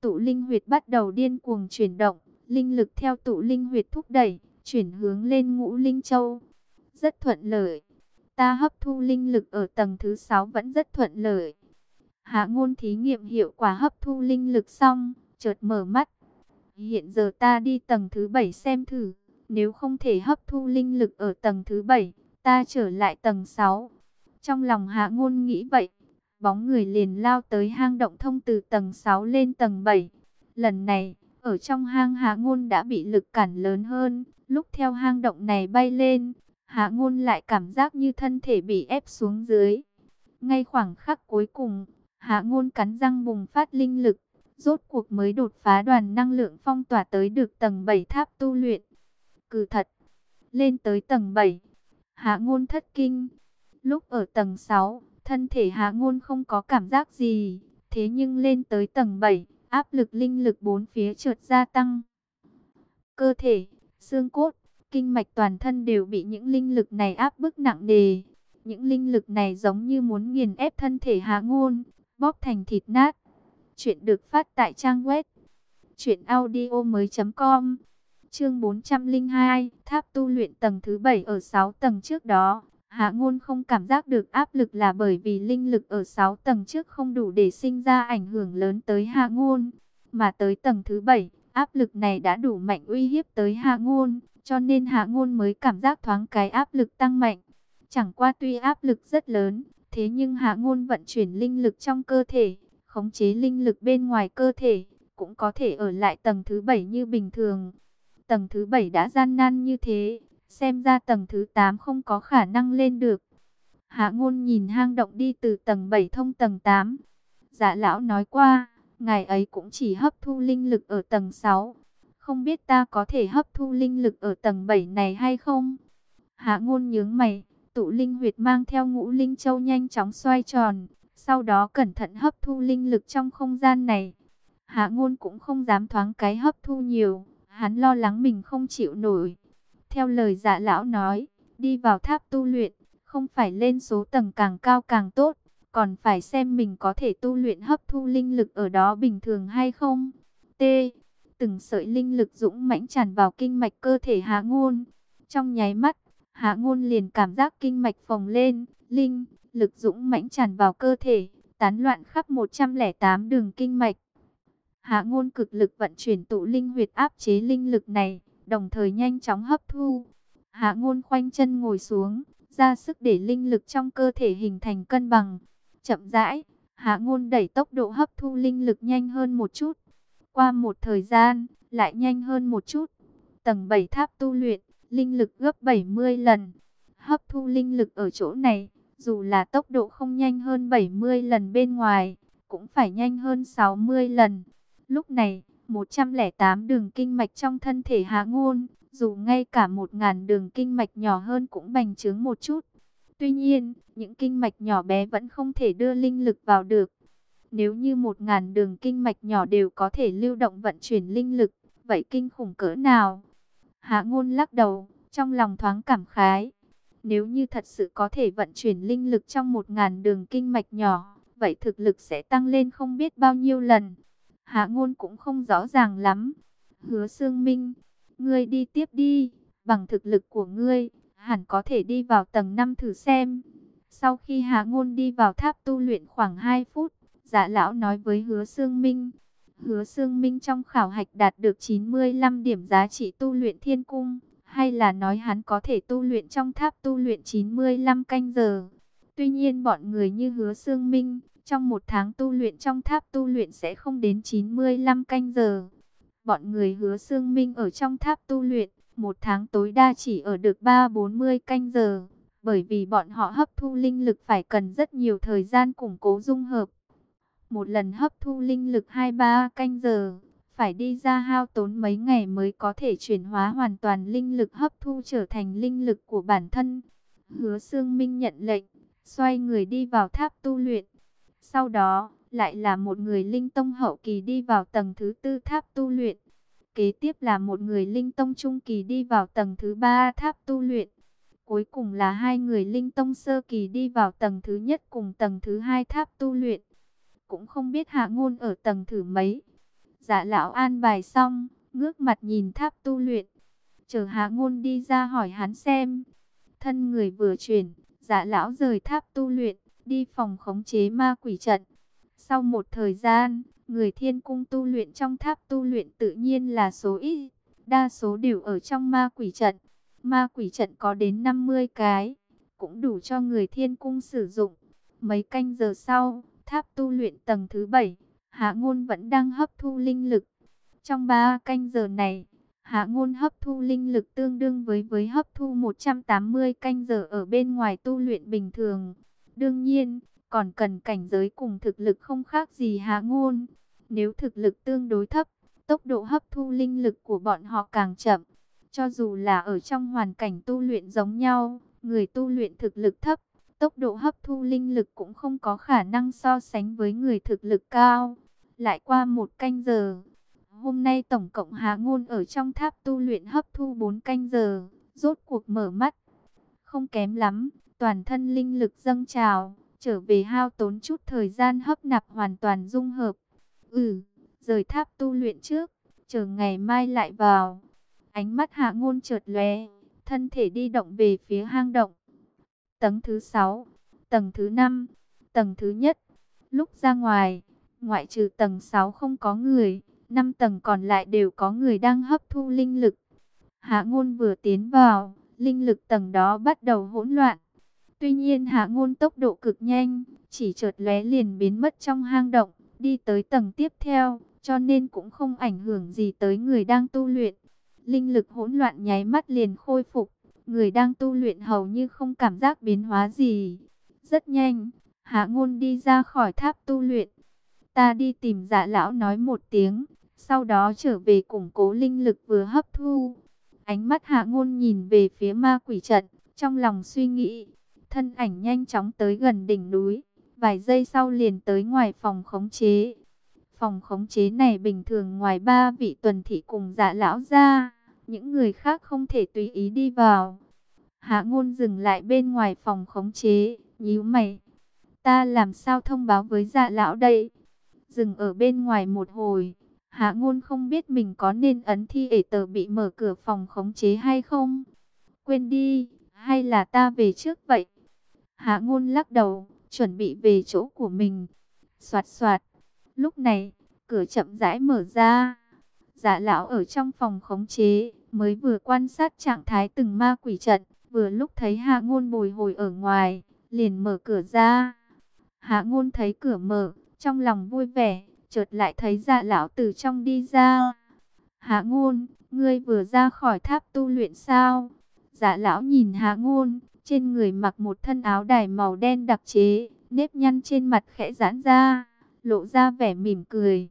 tụ linh huyệt bắt đầu điên cuồng chuyển động, linh lực theo tụ linh huyệt thúc đẩy, chuyển hướng lên Ngũ Linh Châu. Rất thuận lợi. Ta hấp thu linh lực ở tầng thứ 6 vẫn rất thuận lợi. Hạ Ngôn thí nghiệm hiệu quả hấp thu linh lực xong, chợt mở mắt. Hiện giờ ta đi tầng thứ 7 xem thử, nếu không thể hấp thu linh lực ở tầng thứ 7, ta trở lại tầng 6. Trong lòng Hạ Ngôn nghĩ vậy, bóng người liền lao tới hang động thông từ tầng 6 lên tầng 7. Lần này, ở trong hang Hạ Ngôn đã bị lực cản lớn hơn, lúc theo hang động này bay lên, Hạ Ngôn lại cảm giác như thân thể bị ép xuống dưới. Ngay khoảng khắc cuối cùng, Hạ Ngôn cắn răng bùng phát linh lực, rốt cuộc mới đột phá đoàn năng lượng phong tỏa tới được tầng 7 tháp tu luyện. Cừ thật, lên tới tầng 7, Hạ Ngôn thất kinh. Lúc ở tầng 6, thân thể Hạ Ngôn không có cảm giác gì, thế nhưng lên tới tầng 7, áp lực linh lực bốn phía chợt gia tăng. Cơ thể, xương cốt, kinh mạch toàn thân đều bị những linh lực này áp bức nặng nề. Những linh lực này giống như muốn nghiền ép thân thể Hạ Ngôn, bóp thành thịt nát. Chuyện được phát tại trang web truyệnaudiomoi.com. Chương 402, tháp tu luyện tầng thứ 7 ở 6 tầng trước đó. Hạ Ngôn không cảm giác được áp lực là bởi vì linh lực ở 6 tầng trước không đủ để sinh ra ảnh hưởng lớn tới Hạ Ngôn, mà tới tầng thứ 7, áp lực này đã đủ mạnh uy hiếp tới Hạ Ngôn, cho nên Hạ Ngôn mới cảm giác thoáng cái áp lực tăng mạnh. Chẳng qua tuy áp lực rất lớn, thế nhưng Hạ Ngôn vận chuyển linh lực trong cơ thể, khống chế linh lực bên ngoài cơ thể, cũng có thể ở lại tầng thứ 7 như bình thường. Tầng thứ 7 đã gian nan như thế, xem ra tầng thứ 8 không có khả năng lên được. Hạ Ngôn nhìn hang động đi từ tầng 7 thông tầng 8. Dạ lão nói qua, ngài ấy cũng chỉ hấp thu linh lực ở tầng 6. Không biết ta có thể hấp thu linh lực ở tầng 7 này hay không? Hạ Ngôn nhướng mày, tụ linh huyệt mang theo Ngũ Linh Châu nhanh chóng xoay tròn, sau đó cẩn thận hấp thu linh lực trong không gian này. Hạ Ngôn cũng không dám thoáng cái hấp thu nhiều, hắn lo lắng mình không chịu nổi. Theo lời Dạ lão nói, đi vào tháp tu luyện, không phải lên số tầng càng cao càng tốt, còn phải xem mình có thể tu luyện hấp thu linh lực ở đó bình thường hay không. T. Từng sợi linh lực dũng mãnh tràn vào kinh mạch cơ thể Hạ Ngôn. Trong nháy mắt, Hạ Ngôn liền cảm giác kinh mạch phồng lên, linh lực dũng mãnh tràn vào cơ thể, tán loạn khắp 108 đường kinh mạch. Hạ Ngôn cực lực vận chuyển tụ linh huyệt áp chế linh lực này, đồng thời nhanh chóng hấp thu. Hạ Ngôn khoanh chân ngồi xuống, ra sức để linh lực trong cơ thể hình thành cân bằng. Chậm rãi, Hạ Ngôn đẩy tốc độ hấp thu linh lực nhanh hơn một chút. Qua một thời gian, lại nhanh hơn một chút. Tầng 7 tháp tu luyện, linh lực gấp 70 lần. Hấp thu linh lực ở chỗ này, dù là tốc độ không nhanh hơn 70 lần bên ngoài, cũng phải nhanh hơn 60 lần. Lúc này, 108 đường kinh mạch trong thân thể Hạ Ngôn, dù ngay cả 1000 đường kinh mạch nhỏ hơn cũng bành trướng một chút. Tuy nhiên, những kinh mạch nhỏ bé vẫn không thể đưa linh lực vào được. Nếu như 1000 đường kinh mạch nhỏ đều có thể lưu động vận chuyển linh lực, vậy kinh khủng cỡ nào? Hạ Ngôn lắc đầu, trong lòng thoáng cảm khái. Nếu như thật sự có thể vận chuyển linh lực trong 1000 đường kinh mạch nhỏ, vậy thực lực sẽ tăng lên không biết bao nhiêu lần. Hạ Ngôn cũng không rõ ràng lắm. Hứa Xương Minh, ngươi đi tiếp đi, bằng thực lực của ngươi, hẳn có thể đi vào tầng 5 thử xem. Sau khi Hạ Ngôn đi vào tháp tu luyện khoảng 2 phút, Dạ lão nói với Hứa Xương Minh. Hứa Xương Minh trong khảo hạch đạt được 95 điểm giá trị tu luyện thiên cung, hay là nói hắn có thể tu luyện trong tháp tu luyện 95 canh giờ. Tuy nhiên bọn người như Hứa Xương Minh, trong một tháng tu luyện trong tháp tu luyện sẽ không đến 95 canh giờ. Bọn người Hứa Xương Minh ở trong tháp tu luyện, một tháng tối đa chỉ ở được 3-40 canh giờ. Bởi vì bọn họ hấp thu linh lực phải cần rất nhiều thời gian củng cố dung hợp. Một lần hấp thu linh lực 2-3 canh giờ, phải đi ra hao tốn mấy ngày mới có thể chuyển hóa hoàn toàn linh lực hấp thu trở thành linh lực của bản thân. Hứa Xương Minh nhận lệnh, xoay người đi vào tháp tu luyện. Sau đó, lại là một người linh tông hậu kỳ đi vào tầng thứ 4 tháp tu luyện. Kế tiếp là một người linh tông trung kỳ đi vào tầng thứ 3 tháp tu luyện. Cuối cùng là hai người linh tông sơ kỳ đi vào tầng thứ nhất cùng tầng thứ 2 tháp tu luyện. Cũng không biết Hạ Ngôn ở tầng thứ mấy. Dạ lão an bài xong, ngước mặt nhìn tháp tu luyện. Chờ Hạ Ngôn đi ra hỏi hắn xem. Thân người vừa chuyển, dạ lão rời tháp tu luyện, đi phòng khống chế ma quỷ trận. Sau một thời gian, người thiên cung tu luyện trong tháp tu luyện tự nhiên là số ít, đa số đều ở trong ma quỷ trận. Ma quỷ trận có đến 50 cái, cũng đủ cho người thiên cung sử dụng. Mấy canh giờ sau, tháp tu luyện tầng thứ 7, Hạ Ngôn vẫn đang hấp thu linh lực. Trong 3 canh giờ này, Hạ Ngôn hấp thu linh lực tương đương với hấp thu 180 canh giờ ở bên ngoài tu luyện bình thường. Đương nhiên, còn cần cảnh giới cùng thực lực không khác gì Hạ Ngôn. Nếu thực lực tương đối thấp, tốc độ hấp thu linh lực của bọn họ càng chậm. Cho dù là ở trong hoàn cảnh tu luyện giống nhau, người tu luyện thực lực thấp, tốc độ hấp thu linh lực cũng không có khả năng so sánh với người thực lực cao. Lại qua 1 canh giờ. Hôm nay tổng cộng Hạ Ngôn ở trong tháp tu luyện hấp thu 4 canh giờ, rốt cuộc mở mắt. Không kém lắm, toàn thân linh lực dâng trào, trở về hao tốn chút thời gian hấp nạp hoàn toàn dung hợp. Rời tháp tu luyện trước, chờ ngày mai lại vào. Ánh mắt Hạ Ngôn chợt lóe, thân thể đi động về phía hang động. Tầng thứ 6, tầng thứ 5, tầng thứ nhất. Lúc ra ngoài, ngoại trừ tầng 6 không có người, 5 tầng còn lại đều có người đang hấp thu linh lực. Hạ Ngôn vừa tiến vào, linh lực tầng đó bắt đầu hỗn loạn. Tuy nhiên Hạ Ngôn tốc độ cực nhanh, chỉ chợt lóe liền biến mất trong hang động, đi tới tầng tiếp theo, cho nên cũng không ảnh hưởng gì tới người đang tu luyện. Linh lực hỗn loạn nháy mắt liền khôi phục, người đang tu luyện hầu như không cảm giác biến hóa gì. Rất nhanh, Hạ Ngôn đi ra khỏi tháp tu luyện. Ta đi tìm Dạ lão nói một tiếng, sau đó trở về củng cố linh lực vừa hấp thu. Ánh mắt Hạ Ngôn nhìn về phía ma quỷ trận, trong lòng suy nghĩ. Thân ảnh nhanh chóng tới gần đỉnh núi, vài giây sau liền tới ngoài phòng khống chế. Phòng khống chế này bình thường ngoài 3 vị tuần thị cùng Dạ lão ra, những người khác không thể tùy ý đi vào. Hạ Ngôn dừng lại bên ngoài phòng khống chế, nhíu mày. Ta làm sao thông báo với Dạ lão đây? Dừng ở bên ngoài một hồi, Hạ Ngôn không biết mình có nên ấn thi ể tờ bị mở cửa phòng khống chế hay không. Quên đi, hay là ta về trước vậy? Hạ Ngôn lắc đầu, chuẩn bị về chỗ của mình. Soạt soạt. Lúc này, cửa chậm rãi mở ra. Dạ lão ở trong phòng khống chế, mới vừa quan sát trạng thái từng ma quỷ trận, vừa lúc thấy Hạ Ngôn bồi hồi ở ngoài, liền mở cửa ra. Hạ Ngôn thấy cửa mở, trong lòng vui vẻ, chợt lại thấy Dạ lão từ trong đi ra. Hạ Ngôn, ngươi vừa ra khỏi tháp tu luyện sao? Dạ lão nhìn Hạ Ngôn, trên người mặc một thân áo đài màu đen đặc chế, nếp nhăn trên mặt khẽ giãn ra, lộ ra vẻ mỉm cười.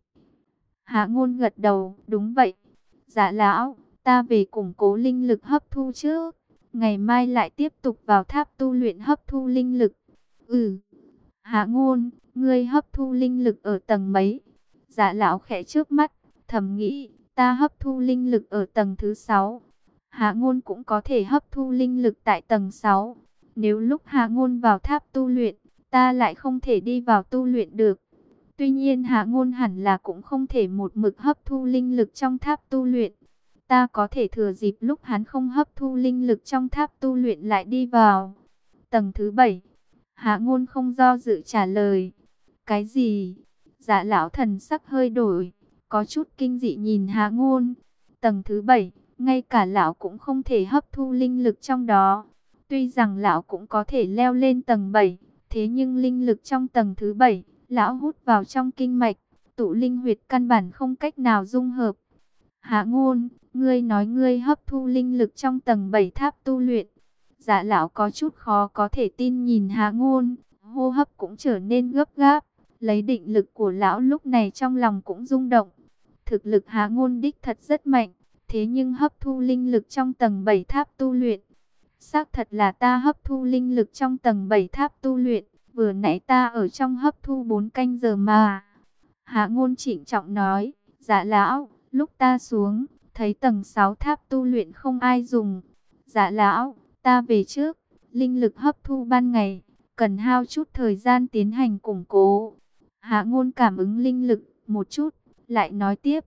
Hạ Ngôn gật đầu, đúng vậy. Dạ lão, ta về củng cố linh lực hấp thu trước, ngày mai lại tiếp tục vào tháp tu luyện hấp thu linh lực. Hạ Ngôn, ngươi hấp thu linh lực ở tầng mấy? Dạ lão khẽ chớp mắt, thầm nghĩ, ta hấp thu linh lực ở tầng thứ 6. Hạ Ngôn cũng có thể hấp thu linh lực tại tầng 6. Nếu lúc Hạ Ngôn vào tháp tu luyện, ta lại không thể đi vào tu luyện được. Tuy nhiên Hạ Ngôn hẳn là cũng không thể một mực hấp thu linh lực trong tháp tu luyện. Ta có thể thừa dịp lúc hắn không hấp thu linh lực trong tháp tu luyện lại đi vào. Tầng thứ 7. Hạ Ngôn không do dự trả lời. Cái gì? Dạ lão thần sắc hơi đổi, có chút kinh dị nhìn Hạ Ngôn. Tầng thứ 7, ngay cả lão cũng không thể hấp thu linh lực trong đó. Tuy rằng lão cũng có thể leo lên tầng 7, thế nhưng linh lực trong tầng thứ 7, lão hút vào trong kinh mạch, tụ linh huyệt căn bản không cách nào dung hợp. Hạ Ngôn, ngươi nói ngươi hấp thu linh lực trong tầng 7 tháp tu luyện. Dạ lão có chút khó có thể tin nhìn Hạ Ngôn, hô hấp cũng trở nên gấp gáp. Lấy định lực của lão lúc này trong lòng cũng rung động. Thực lực Hạ Ngôn đích thật rất mạnh, thế nhưng hấp thu linh lực trong tầng 7 tháp tu luyện. Xác thật là ta hấp thu linh lực trong tầng 7 tháp tu luyện, vừa nãy ta ở trong hấp thu 4 canh giờ mà. Hạ Ngôn trịnh trọng nói, dạ lão, lúc ta xuống, thấy tầng 6 tháp tu luyện không ai dùng. Dạ lão, ta về trước, linh lực hấp thu ban ngày, cần hao chút thời gian tiến hành củng cố. Hạ Ngôn cảm ứng linh lực một chút, lại nói tiếp.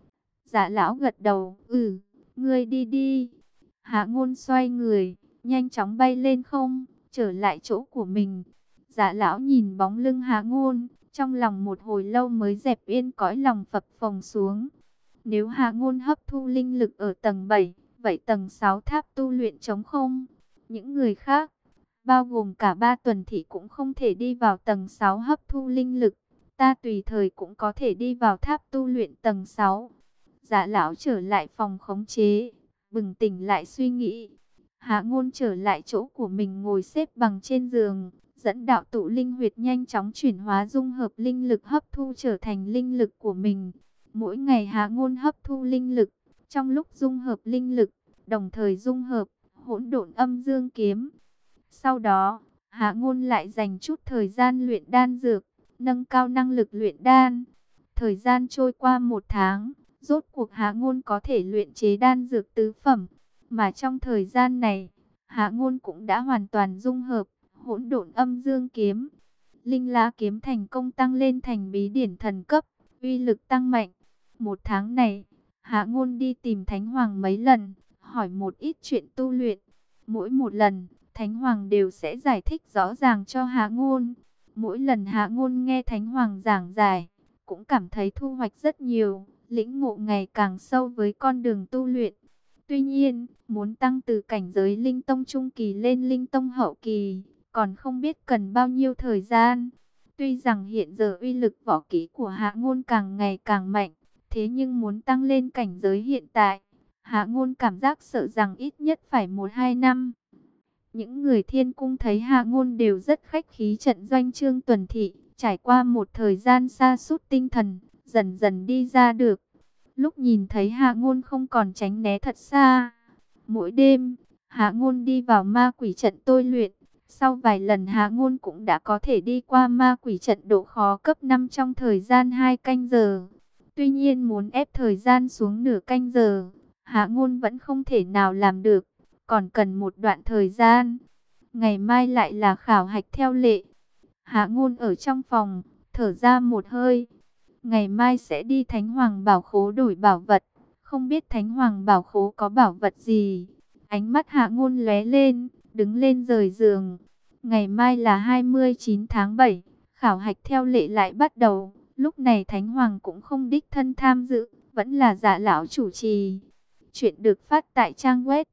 Dạ lão gật đầu, ngươi đi đi. Hạ Ngôn xoay người, nhanh chóng bay lên không, trở lại chỗ của mình. Dạ lão nhìn bóng lưng Hạ Ngôn, trong lòng một hồi lâu mới dẹp yên cõi lòng phập phồng xuống. Nếu Hạ Ngôn hấp thu linh lực ở tầng 7, vậy tầng 6 tháp tu luyện trống không. Những người khác, bao gồm cả ba tuần thị cũng không thể đi vào tầng 6 hấp thu linh lực. Ta tùy thời cũng có thể đi vào tháp tu luyện tầng 6. Dạ lão trở lại phòng khống chế, bừng tỉnh lại suy nghĩ. Hạ Ngôn trở lại chỗ của mình ngồi xếp bằng trên giường, dẫn đạo tụ linh huyệt nhanh chóng chuyển hóa dung hợp linh lực hấp thu trở thành linh lực của mình. Mỗi ngày Hạ Ngôn hấp thu linh lực, trong lúc dung hợp linh lực, đồng thời dung hợp hỗn độn âm dương kiếm. Sau đó, Hạ Ngôn lại dành chút thời gian luyện đan dược, nâng cao năng lực luyện đan. Thời gian trôi qua 1 tháng, rốt cuộc Hạ Ngôn có thể luyện chế đan dược tứ phẩm. Mà trong thời gian này, Hạ Ngôn cũng đã hoàn toàn dung hợp hỗn độn âm dương kiếm. Linh lá kiếm thành công tăng lên thành bí điển thần cấp, uy lực tăng mạnh. 1 tháng này, Hạ Ngôn đi tìm Thánh Hoàng mấy lần, hỏi một ít chuyện tu luyện. Mỗi một lần, Thánh Hoàng đều sẽ giải thích rõ ràng cho Hạ Ngôn. Mỗi lần Hạ Ngôn nghe Thánh Hoàng giảng giải, cũng cảm thấy thu hoạch rất nhiều, lĩnh ngộ ngày càng sâu với con đường tu luyện. Tuy nhiên, muốn tăng từ cảnh giới linh tông trung kỳ lên linh tông hậu kỳ, còn không biết cần bao nhiêu thời gian. Tuy rằng hiện giờ uy lực võ kỹ của Hạ Ngôn càng ngày càng mạnh, thế nhưng muốn tăng lên cảnh giới hiện tại, Hạ Ngôn cảm giác sợ rằng ít nhất phải 1-2 năm. Những người thiên cung thấy Hạ Ngôn đều rất khách khí trận doanh Trương Tuần Thị, trải qua một thời gian sa sút tinh thần, dần dần đi ra được. Lúc nhìn thấy Hạ Ngôn không còn tránh né thật xa. Mỗi đêm, Hạ Ngôn đi vào ma quỷ trận tôi luyện. Sau vài lần Hạ Ngôn cũng đã có thể đi qua ma quỷ trận độ khó cấp 5 trong thời gian 2 canh giờ. Tuy nhiên muốn ép thời gian xuống nửa canh giờ, Hạ Ngôn vẫn không thể nào làm được, còn cần một đoạn thời gian. Ngày mai lại là khảo hạch theo lệ. Hạ Ngôn ở trong phòng, thở ra một hơi. Ngày mai sẽ đi Thánh Hoàng Bảo Khố đổi bảo vật. Không biết Thánh Hoàng Bảo Khố có bảo vật gì. Ánh mắt Hạ Ngôn lóe lên, đứng lên rời giường. Ngày mai là 29 tháng 7, khảo hạch theo lệ lại bắt đầu. Lúc này Thánh Hoàng cũng không đích thân tham dự, vẫn là Dạ lão chủ trì. Chuyện được phát tại trang web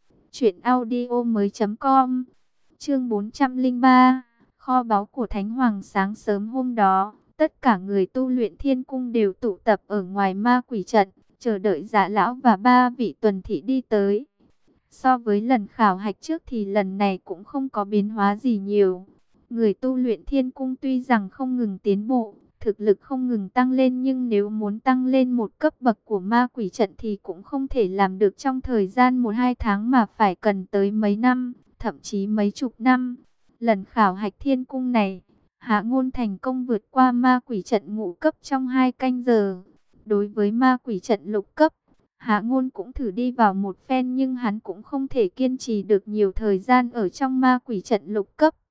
truyệnaudiomoi.com. Chương 403, kho báu của Thánh Hoàng. Sáng sớm hôm đó, tất cả người tu luyện thiên cung đều tụ tập ở ngoài ma quỷ trận, chờ đợi Dạ lão và 3 vị tuần thị đi tới. So với lần khảo hạch trước thì lần này cũng không có biến hóa gì nhiều. Người tu luyện thiên cung tuy rằng không ngừng tiến bộ, thực lực không ngừng tăng lên, nhưng nếu muốn tăng lên một cấp bậc của ma quỷ trận thì cũng không thể làm được trong thời gian 1-2 tháng mà phải cần tới mấy năm, thậm chí mấy chục năm. Lần khảo hạch thiên cung này, Hạ Ngôn thành công vượt qua ma quỷ trận ngũ cấp trong 2 canh giờ. Đối với ma quỷ trận lục cấp, Hạ Ngôn cũng thử đi vào một phen nhưng hắn cũng không thể kiên trì được nhiều thời gian ở trong ma quỷ trận lục cấp.